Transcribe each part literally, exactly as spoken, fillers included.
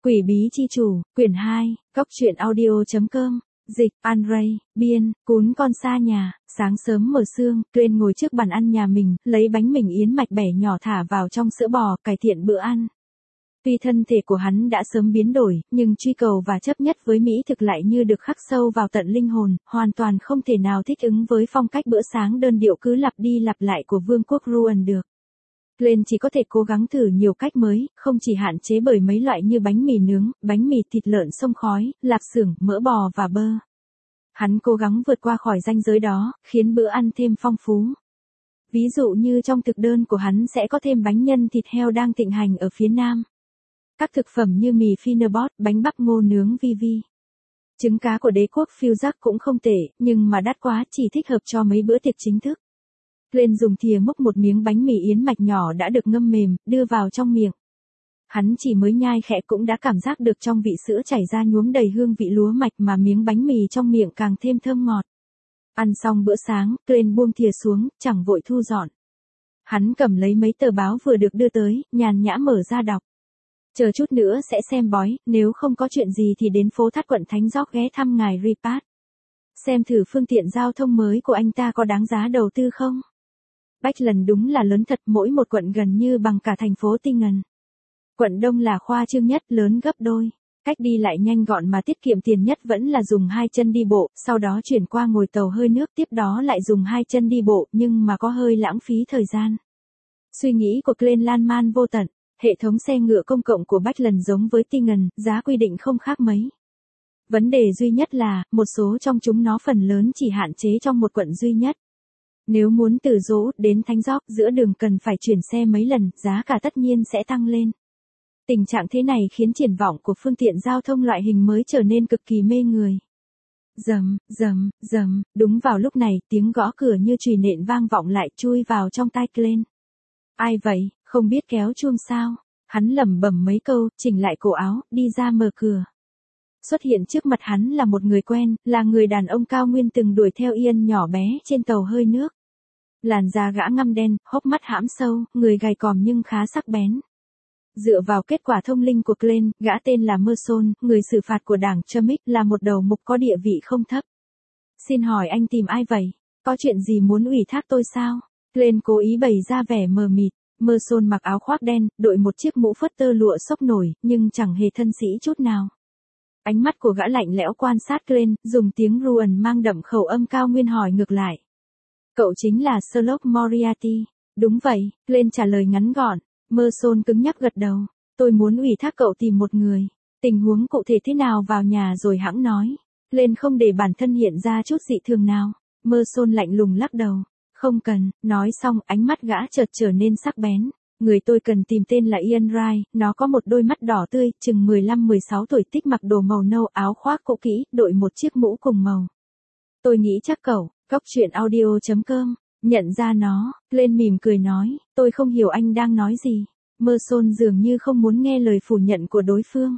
Quỷ bí chi chủ, quyển hai, góc truyện audio.com, dịch, Andrei, biên, cún con xa nhà, sáng sớm mở sương, Glenn ngồi trước bàn ăn nhà mình, lấy bánh mình yến mạch bẻ nhỏ thả vào trong sữa bò, cải thiện bữa ăn. Tuy thân thể của hắn đã sớm biến đổi, nhưng truy cầu và chấp nhất với mỹ thực lại như được khắc sâu vào tận linh hồn, hoàn toàn không thể nào thích ứng với phong cách bữa sáng đơn điệu cứ lặp đi lặp lại của vương quốc Ruan được. Glenn chỉ có thể cố gắng thử nhiều cách mới, không chỉ hạn chế bởi mấy loại như bánh mì nướng, bánh mì thịt lợn xông khói, lạp xưởng, mỡ bò và bơ. Hắn cố gắng vượt qua khỏi ranh giới đó, khiến bữa ăn thêm phong phú. Ví dụ như trong thực đơn của hắn sẽ có thêm bánh nhân thịt heo đang thịnh hành ở phía Nam. Các thực phẩm như mì Finnerbot, bánh bắp ngô nướng vi vi. Trứng cá của đế quốc Fuzak cũng không tệ, nhưng mà đắt quá, chỉ thích hợp cho mấy bữa tiệc chính thức. Glenn dùng thìa múc một miếng bánh mì yến mạch nhỏ đã được ngâm mềm, đưa vào trong miệng. Hắn chỉ mới nhai khẽ cũng đã cảm giác được trong vị sữa chảy ra nhuốm đầy hương vị lúa mạch mà miếng bánh mì trong miệng càng thêm thơm ngọt. Ăn xong bữa sáng, Glenn buông thìa xuống, chẳng vội thu dọn. Hắn cầm lấy mấy tờ báo vừa được đưa tới, nhàn nhã mở ra đọc. Chờ chút nữa sẽ xem bói, nếu không có chuyện gì thì đến phố Thát quận Thánh Gióc ghé thăm ngài Ripat. Xem thử phương tiện giao thông mới của anh ta có đáng giá đầu tư không? Bachland đúng là lớn thật, mỗi một quận gần như bằng cả thành phố Tingen. Quận Đông là khoa trương nhất, lớn gấp đôi. Cách đi lại nhanh gọn mà tiết kiệm tiền nhất vẫn là dùng hai chân đi bộ, sau đó chuyển qua ngồi tàu hơi nước, tiếp đó lại dùng hai chân đi bộ, nhưng mà có hơi lãng phí thời gian. Suy nghĩ của Glenn lan man vô tận, hệ thống xe ngựa công cộng của Bachland giống với Tingen, giá quy định không khác mấy. Vấn đề duy nhất là, một số trong chúng nó phần lớn chỉ hạn chế trong một quận duy nhất. Nếu muốn từ Dỗ đến Thánh Gióc giữa đường cần phải chuyển xe mấy lần, giá cả tất nhiên sẽ tăng lên. Tình trạng thế này khiến triển vọng của phương tiện giao thông loại hình mới trở nên cực kỳ mê người. Rầm, rầm, rầm, đúng vào lúc này, tiếng gõ cửa như chùy nện vang vọng lại chui vào trong tai Glenn. Ai vậy, không biết kéo chuông sao? Hắn lẩm bẩm mấy câu, chỉnh lại cổ áo, đi ra mở cửa. Xuất hiện trước mặt hắn là một người quen, là người đàn ông cao nguyên từng đuổi theo Ian nhỏ bé trên tàu hơi nước. Làn da gã ngăm đen, hốc mắt hãm sâu, người gầy còm nhưng khá sắc bén. Dựa vào kết quả thông linh của Glenn, gã tên là Merson, người xử phạt của đảng Chamic, là một đầu mục có địa vị không thấp. Xin hỏi anh tìm ai vậy? Có chuyện gì muốn ủy thác tôi sao? Glenn cố ý bày ra vẻ mờ mịt. Merson mặc áo khoác đen, đội một chiếc mũ phớt tơ lụa xốc nổi, nhưng chẳng hề thân sĩ chút nào. Ánh mắt của gã lạnh lẽo quan sát Glenn, dùng tiếng Ruan mang đậm khẩu âm cao nguyên hỏi ngược lại. Cậu chính là Sherlock Moriarty. Đúng vậy, Glenn trả lời ngắn gọn. Merson cứng nhắc gật đầu. Tôi muốn ủy thác cậu tìm một người. Tình huống cụ thể thế nào vào nhà rồi hãng nói. Glenn không để bản thân hiện ra chút dị thường nào. Merson lạnh lùng lắc đầu. Không cần, nói xong ánh mắt gã chợt trở nên sắc bén. Người tôi cần tìm tên là Ian Wright, nó có một đôi mắt đỏ tươi, chừng mười lăm mười sáu tuổi, thích mặc đồ màu nâu, áo khoác cũ kỹ, đội một chiếc mũ cùng màu. Tôi nghĩ chắc cậu, góc truyện audio.com, nhận ra nó, Glenn mỉm cười nói, tôi không hiểu anh đang nói gì. Merson dường như không muốn nghe lời phủ nhận của đối phương.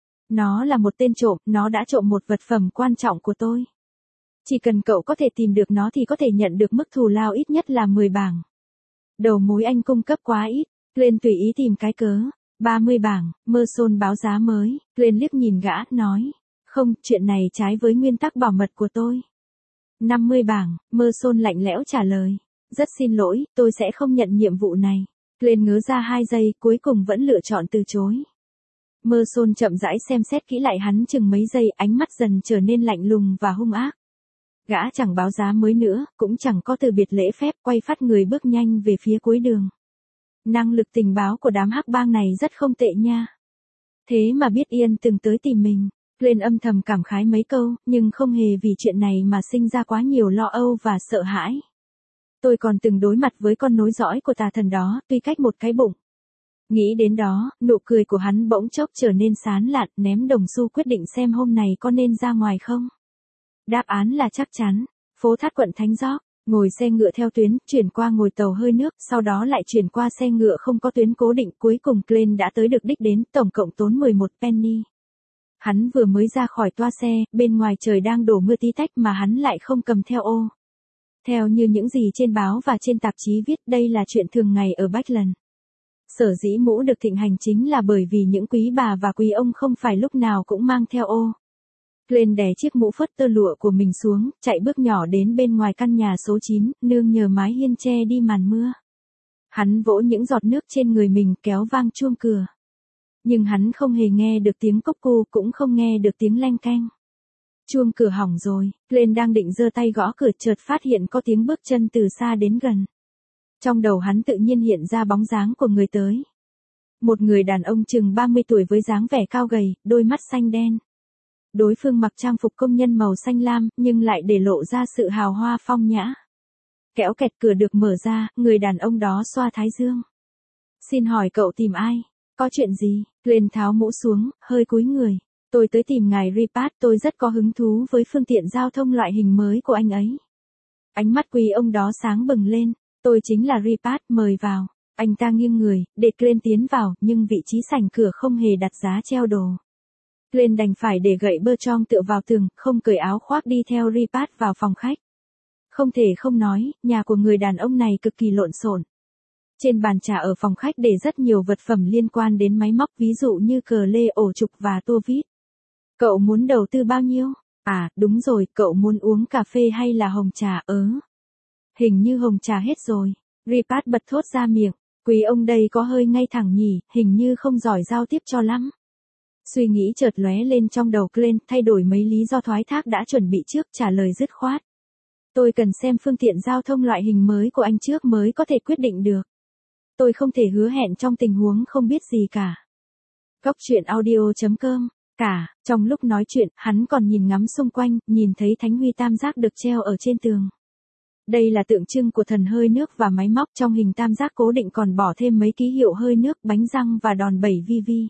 Nó là một tên trộm, nó đã trộm một vật phẩm quan trọng của tôi. Chỉ cần cậu có thể tìm được nó thì có thể nhận được mức thù lao ít nhất là mười bảng. Đầu mối anh cung cấp quá ít, Glenn tùy ý tìm cái cớ. ba mươi bảng, Merson báo giá mới, Glenn liếc nhìn gã, nói. Không, chuyện này trái với nguyên tắc bảo mật của tôi. năm mươi bảng, Merson lạnh lẽo trả lời. Rất xin lỗi, tôi sẽ không nhận nhiệm vụ này. Glenn ngớ ra hai giây, cuối cùng vẫn lựa chọn từ chối. Merson chậm rãi xem xét kỹ lại hắn chừng mấy giây, ánh mắt dần trở nên lạnh lùng và hung ác. Gã chẳng báo giá mới nữa, cũng chẳng có từ biệt lễ phép, quay phát người bước nhanh về phía cuối đường. Năng lực tình báo của đám hắc bang này rất không tệ nha. Thế mà biết Ian từng tới tìm mình, Glenn âm thầm cảm khái mấy câu, nhưng không hề vì chuyện này mà sinh ra quá nhiều lo âu và sợ hãi. Tôi còn từng đối mặt với con nối dõi của tà thần đó, tuy cách một cái bụng. Nghĩ đến đó, nụ cười của hắn bỗng chốc trở nên sán lạn, ném đồng xu quyết định xem hôm này có nên ra ngoài không. Đáp án là chắc chắn. Phố Thát quận Thánh Gióc, ngồi xe ngựa theo tuyến, chuyển qua ngồi tàu hơi nước, sau đó lại chuyển qua xe ngựa không có tuyến cố định, cuối cùng Glenn đã tới được đích đến, tổng cộng tốn mười một penny. Hắn vừa mới ra khỏi toa xe, bên ngoài trời đang đổ mưa tí tách mà hắn lại không cầm theo ô. Theo như những gì trên báo và trên tạp chí viết, đây là chuyện thường ngày ở Bachland. Sở dĩ mũ được thịnh hành chính là bởi vì những quý bà và quý ông không phải lúc nào cũng mang theo ô. Glenn đè chiếc mũ phớt tơ lụa của mình xuống, chạy bước nhỏ đến bên ngoài căn nhà số chín, nương nhờ mái hiên che đi màn mưa. Hắn vỗ những giọt nước trên người mình, kéo vang chuông cửa. Nhưng hắn không hề nghe được tiếng cốc cu, cũng không nghe được tiếng leng keng. Chuông cửa hỏng rồi, Glenn đang định giơ tay gõ cửa chợt phát hiện có tiếng bước chân từ xa đến gần. Trong đầu hắn tự nhiên hiện ra bóng dáng của người tới. Một người đàn ông chừng ba mươi tuổi với dáng vẻ cao gầy, đôi mắt xanh đen. Đối phương mặc trang phục công nhân màu xanh lam, nhưng lại để lộ ra sự hào hoa phong nhã. Kéo kẹt cửa được mở ra, người đàn ông đó xoa thái dương. Xin hỏi cậu tìm ai? Có chuyện gì? Glenn tháo mũ xuống, hơi cúi người. Tôi tới tìm ngài Ripat, tôi rất có hứng thú với phương tiện giao thông loại hình mới của anh ấy. Ánh mắt quý ông đó sáng bừng lên. Tôi chính là Ripat, mời vào. Anh ta nghiêng người, để Glenn tiến vào, nhưng vị trí sảnh cửa không hề đặt giá treo đồ. Glenn đành phải để gậy bơ trong tựa vào tường, không cởi áo khoác đi theo Ripat vào phòng khách. Không thể không nói, nhà của người đàn ông này cực kỳ lộn xộn. Trên bàn trà ở phòng khách để rất nhiều vật phẩm liên quan đến máy móc, ví dụ như cờ lê, ổ trục và tua vít. Cậu muốn đầu tư bao nhiêu? À, đúng rồi, cậu muốn uống cà phê hay là hồng trà? Ớ. Hình như hồng trà hết rồi. Ripat bật thốt ra miệng. Quý ông đây có hơi ngay thẳng nhỉ, hình như không giỏi giao tiếp cho lắm. Suy nghĩ chợt lóe lên trong đầu Glenn, thay đổi mấy lý do thoái thác đã chuẩn bị trước, trả lời dứt khoát. Tôi cần xem phương tiện giao thông loại hình mới của anh trước mới có thể quyết định được. Tôi không thể hứa hẹn trong tình huống không biết gì cả. Góc truyện audio chấm com. Cả, trong lúc nói chuyện, hắn còn nhìn ngắm xung quanh, nhìn thấy thánh huy tam giác được treo ở trên tường. Đây là tượng trưng của thần hơi nước và máy móc, trong hình tam giác cố định còn bỏ thêm mấy ký hiệu hơi nước, bánh răng và đòn bẩy vi vi.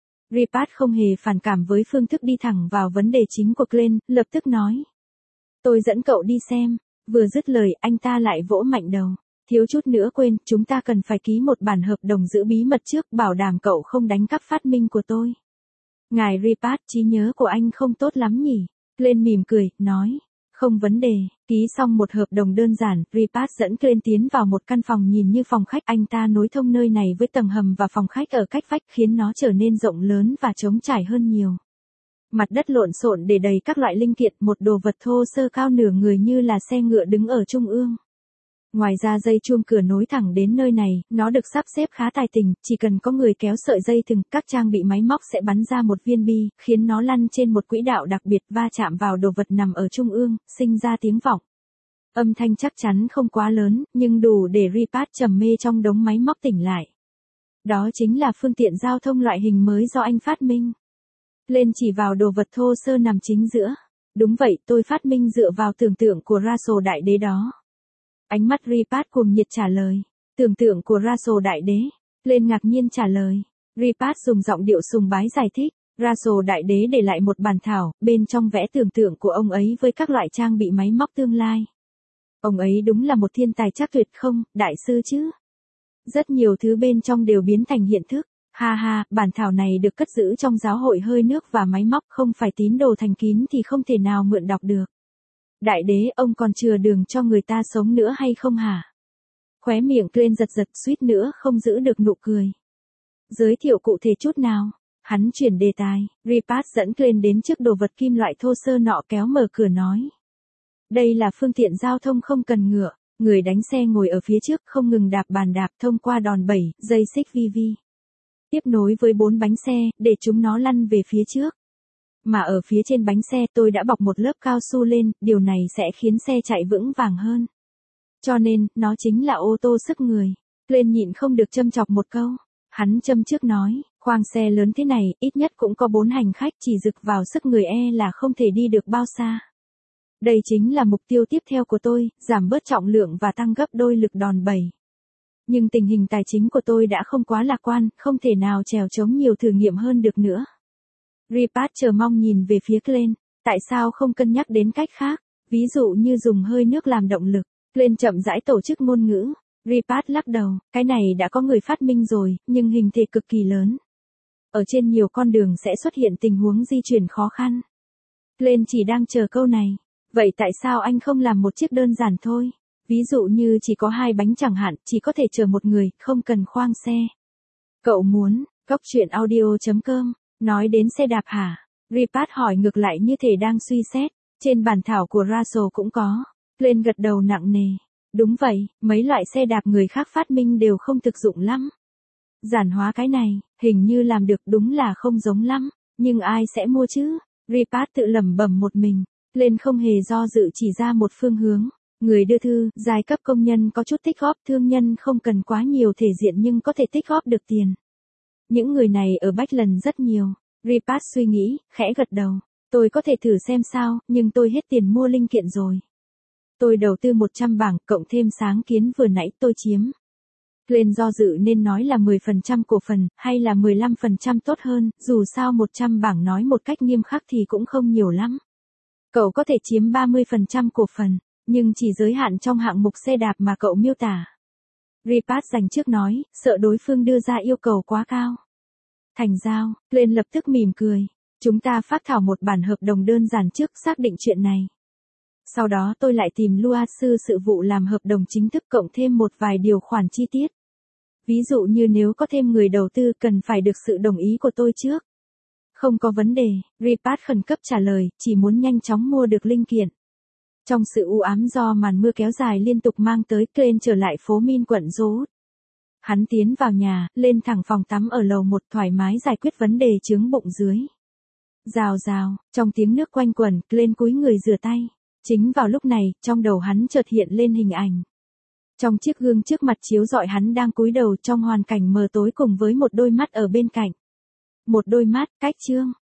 Ripat không hề phản cảm với phương thức đi thẳng vào vấn đề chính của Glenn, lập tức nói. Tôi dẫn cậu đi xem. Vừa dứt lời, anh ta lại vỗ mạnh đầu. Thiếu chút nữa quên, chúng ta cần phải ký một bản hợp đồng giữ bí mật trước, bảo đảm cậu không đánh cắp phát minh của tôi. Ngài Ripat, trí nhớ của anh không tốt lắm nhỉ? Glenn mỉm cười, nói. Không vấn đề. Ký xong một hợp đồng đơn giản, Ripat dẫn Glenn tiến vào một căn phòng nhìn như phòng khách. Anh ta nối thông nơi này với tầng hầm và phòng khách ở cách vách, khiến nó trở nên rộng lớn và trống trải hơn nhiều. Mặt đất lộn xộn để đầy các loại linh kiện, một đồ vật thô sơ cao nửa người như là xe ngựa đứng ở trung ương. Ngoài ra dây chuông cửa nối thẳng đến nơi này, nó được sắp xếp khá tài tình, chỉ cần có người kéo sợi dây thừng, các trang bị máy móc sẽ bắn ra một viên bi, khiến nó lăn trên một quỹ đạo đặc biệt, va chạm vào đồ vật nằm ở trung ương, sinh ra tiếng vọng. Âm thanh chắc chắn không quá lớn, nhưng đủ để Ripat trầm mê trong đống máy móc tỉnh lại. Đó chính là phương tiện giao thông loại hình mới do anh phát minh. Lên chỉ vào đồ vật thô sơ nằm chính giữa. Đúng vậy, tôi phát minh dựa vào tưởng tượng của Raso đại đế đó. Ánh mắt Ripat cuồng nhiệt trả lời. Tưởng tượng của Raso đại đế. Lên ngạc nhiên trả lời. Ripat dùng giọng điệu sùng bái giải thích. Raso đại đế để lại một bản thảo, bên trong vẽ tưởng tượng của ông ấy với các loại trang bị máy móc tương lai. Ông ấy đúng là một thiên tài chắc tuyệt không, đại sư chứ. Rất nhiều thứ bên trong đều biến thành hiện thức. Ha ha, bản thảo này được cất giữ trong giáo hội hơi nước và máy móc, không phải tín đồ thành kín thì không thể nào mượn đọc được. Đại đế, ông còn chừa đường cho người ta sống nữa hay không hả? Khóe miệng Glenn giật giật, suýt nữa không giữ được nụ cười. Giới thiệu cụ thể chút nào? Hắn chuyển đề tài, Ripat dẫn Glenn đến trước đồ vật kim loại thô sơ nọ, kéo mở cửa nói. Đây là phương tiện giao thông không cần ngựa, người đánh xe ngồi ở phía trước không ngừng đạp bàn đạp thông qua đòn bẩy, dây xích vi vi. Tiếp nối với bốn bánh xe, để chúng nó lăn về phía trước. Mà ở phía trên bánh xe tôi đã bọc một lớp cao su lên, điều này sẽ khiến xe chạy vững vàng hơn. Cho nên, nó chính là ô tô sức người. Glenn nhịn không được châm chọc một câu. Hắn châm trước nói, khoang xe lớn thế này, ít nhất cũng có bốn hành khách, chỉ dực vào sức người e là không thể đi được bao xa. Đây chính là mục tiêu tiếp theo của tôi, giảm bớt trọng lượng và tăng gấp đôi lực đòn bẩy. Nhưng tình hình tài chính của tôi đã không quá lạc quan, không thể nào trèo chống nhiều thử nghiệm hơn được nữa. Ripat chờ mong nhìn về phía Glenn, tại sao không cân nhắc đến cách khác, ví dụ như dùng hơi nước làm động lực. Glenn chậm rãi tổ chức ngôn ngữ. Ripat lắc đầu, cái này đã có người phát minh rồi, nhưng hình thể cực kỳ lớn. Ở trên nhiều con đường sẽ xuất hiện tình huống di chuyển khó khăn. Glenn chỉ đang chờ câu này. Vậy tại sao anh không làm một chiếc đơn giản thôi? Ví dụ như chỉ có hai bánh chẳng hạn, chỉ có thể chở một người, không cần khoang xe. Cậu muốn, cốc truyện audio.com, nói đến xe đạp hả? Ripat hỏi ngược lại như thể đang suy xét, trên bản thảo của Russell cũng có. Glenn gật đầu nặng nề. Đúng vậy, mấy loại xe đạp người khác phát minh đều không thực dụng lắm. Giản hóa cái này, hình như làm được đúng là không giống lắm, nhưng ai sẽ mua chứ? Ripat tự lẩm bẩm một mình, Glenn không hề do dự chỉ ra một phương hướng. Người đưa thư, giai cấp công nhân có chút tích góp, thương nhân không cần quá nhiều thể diện nhưng có thể tích góp được tiền. Những người này ở Bachland rất nhiều. Ripat suy nghĩ, khẽ gật đầu. Tôi có thể thử xem sao, nhưng tôi hết tiền mua linh kiện rồi. Tôi đầu tư một trăm bảng, cộng thêm sáng kiến vừa nãy tôi chiếm. Glenn do dự nên nói là mười phần trăm cổ phần, hay là mười lăm phần trăm tốt hơn, dù sao một trăm bảng nói một cách nghiêm khắc thì cũng không nhiều lắm. Cậu có thể chiếm ba mươi phần trăm cổ phần, nhưng chỉ giới hạn trong hạng mục xe đạp mà cậu miêu tả. Ripat dành trước nói, sợ đối phương đưa ra yêu cầu quá cao. Thành giao, Glenn lập tức mỉm cười. Chúng ta phác thảo một bản hợp đồng đơn giản trước xác định chuyện này. Sau đó tôi lại tìm luật sư sự vụ làm hợp đồng chính thức cộng thêm một vài điều khoản chi tiết. Ví dụ như nếu có thêm người đầu tư cần phải được sự đồng ý của tôi trước. Không có vấn đề, Ripat khẩn cấp trả lời, chỉ muốn nhanh chóng mua được linh kiện. Trong sự u ám do màn mưa kéo dài liên tục mang tới, Glenn trở lại phố Min quận Rhodes. Hắn tiến vào nhà, lên thẳng phòng tắm ở lầu một thoải mái giải quyết vấn đề chướng bụng dưới. Rào rào, trong tiếng nước quanh quẩn, Glenn cúi người rửa tay. Chính vào lúc này, trong đầu hắn chợt hiện lên hình ảnh. Trong chiếc gương trước mặt chiếu rọi hắn đang cúi đầu trong hoàn cảnh mờ tối cùng với một đôi mắt ở bên cạnh. Một đôi mắt, cách trương.